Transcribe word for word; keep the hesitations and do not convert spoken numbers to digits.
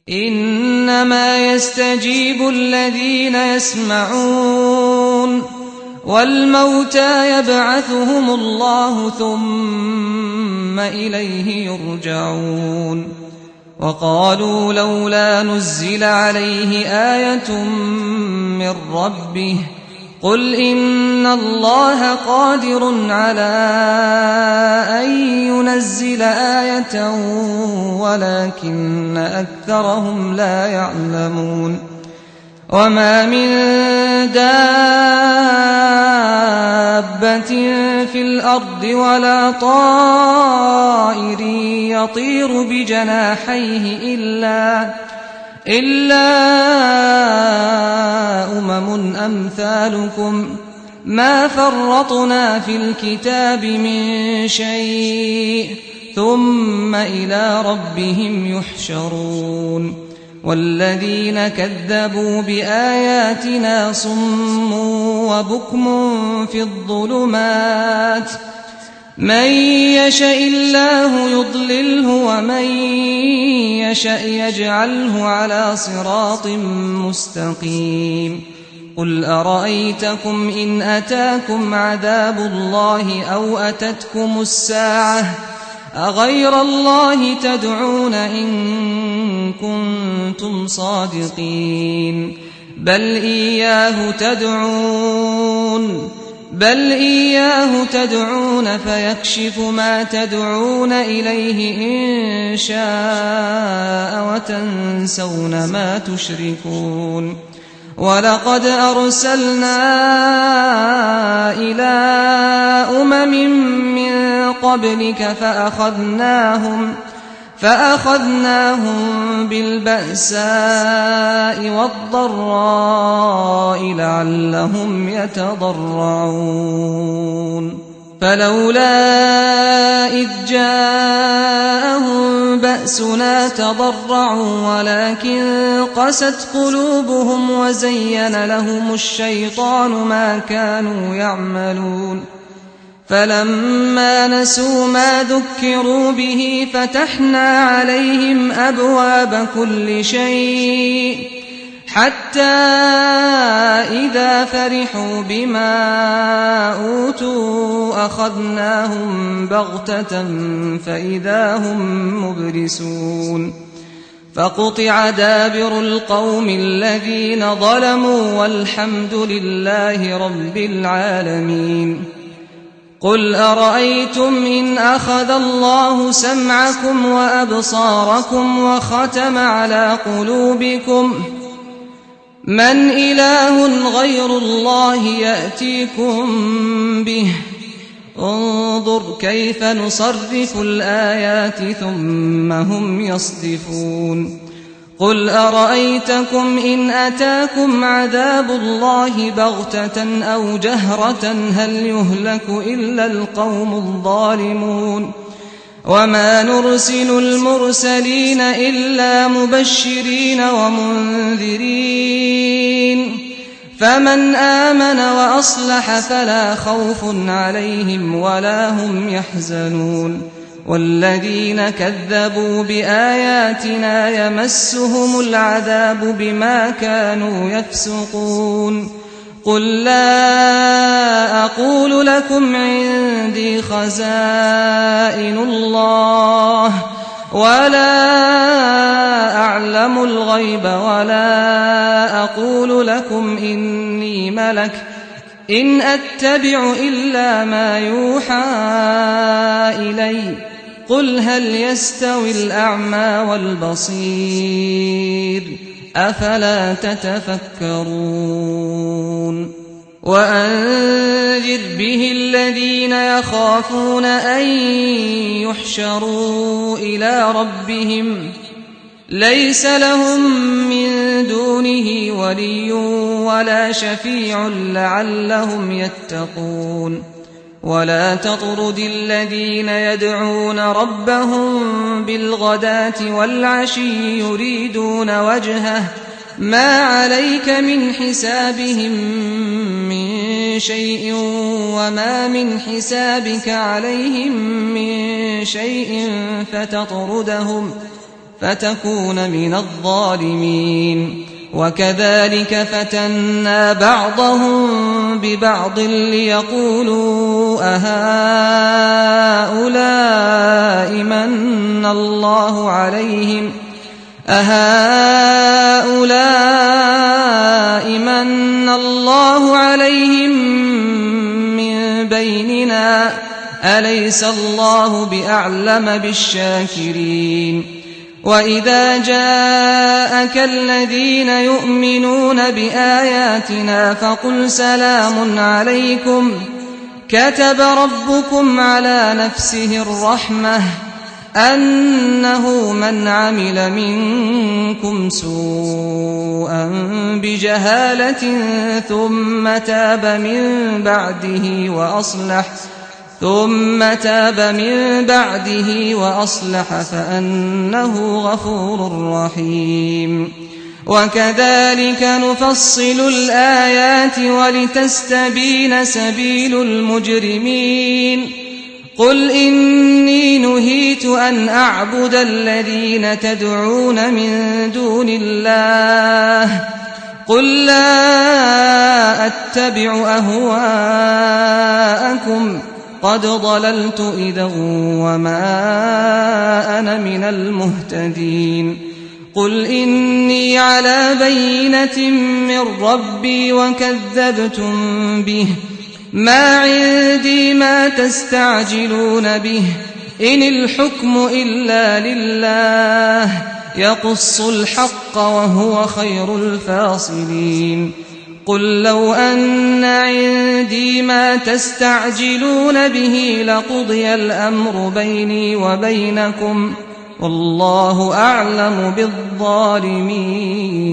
إنما يستجيب الذين يسمعون والموتى يبعثهم الله ثم إليه يرجعون وقالوا لولا نزل عليه آية من ربه قل إن الله قادر على أن ينزل آية ولكن أكثرهم لا يعلمون وما من دابة في الأرض ولا طائر يطير بجناحيه إلا إلا أمم أمثالكم ما فرطنا في الكتاب من شيء ثم إلى ربهم يحشرون والذين كذبوا بآياتنا صم وبكم في الظلمات من يشاء الله يضلله ومن يشاء يجعله على صراط مستقيم قل أرأيتكم إن أتاكم عذاب الله أو أتتكم الساعة أغير الله تدعون إن كنتم صادقين بل إياه تدعون بل إياه تدعون فيكشف ما تدعون إليه إن شاء وتنسون ما تشركون ولقد أرسلنا إلى أمم من قبلك فأخذناهم فأخذناهم بالبأساء والضراء لعلهم يتضرعون فلولا إذ جاءهم بأسنا تضرعوا ولكن قست قلوبهم وزين لهم الشيطان ما كانوا يعملون فلما نسوا ما ذكروا به فتحنا عليهم أبواب كل شيء حتى إذا فرحوا بما أوتوا أخذناهم بغتة فإذا هم مبلسون فقطع دابر القوم الذين ظلموا والحمد لله رب العالمين قل أرأيتم إن أخذ الله سمعكم وأبصاركم وختم على قلوبكم من إله غير الله يأتيكم به انظر كيف نصرف الآيات ثم هم يصدفون قل أرأيتكم إن أتاكم عذاب الله بغتة أو جهرة هل يهلك إلا القوم الظالمون وما نرسل المرسلين إلا مبشرين ومنذرين فمن آمن وأصلح فلا خوف عليهم ولا هم يحزنون والذين كذبوا بآياتنا يمسهم العذاب بما كانوا يفسقون قل لا أقول لكم عندي خزائن الله ولا أعلم الغيب ولا أقول لكم إني ملك إن أتبع إلا ما يوحى إلي قل هل يستوي الأعمى والبصير أفلا تتفكرون وأنذر به الذين يخافون أن يحشروا إلى ربهم ليس لهم من دونه ولي ولا شفيع لعلهم يتقون ولا تطرد الذين يدعون ربهم بالغداة والعشي يريدون وجهه ما عليك من حسابهم من شيء وما من حسابك عليهم من شيء فتطردهم فتكون من الظالمين. وكذلك فتنا بعضهم ببعض ليقولوا أهؤلاء من الله عليهم أهؤلاء من الله عليهم من بيننا أليس الله بأعلم بالشاكرين. وإذا جاءك الذين يؤمنون بآياتنا فقل سلام عليكم كتب ربكم على نفسه الرحمة أنه من عمل منكم سوءا بجهالة ثم تاب من بعده وأصلح ثم تاب من بعده وأصلح فأنه غفور رحيم. وكذلك نفصل الآيات ولتستبين سبيل المجرمين. قل إني نهيت أن أعبد الذين تدعون من دون الله قل لا أتبع أهواءكم قد ضللت إذا وما أنا من المهتدين. قل إني على بينة من ربي وكذبتم به ما عندي ما تستعجلون به إن الحكم إلا لله يقص الحق وهو خير الفاصلين. قل لو أن عندي ما تستعجلون به لقضي الأمر بيني وبينكم والله أعلم بالظالمين.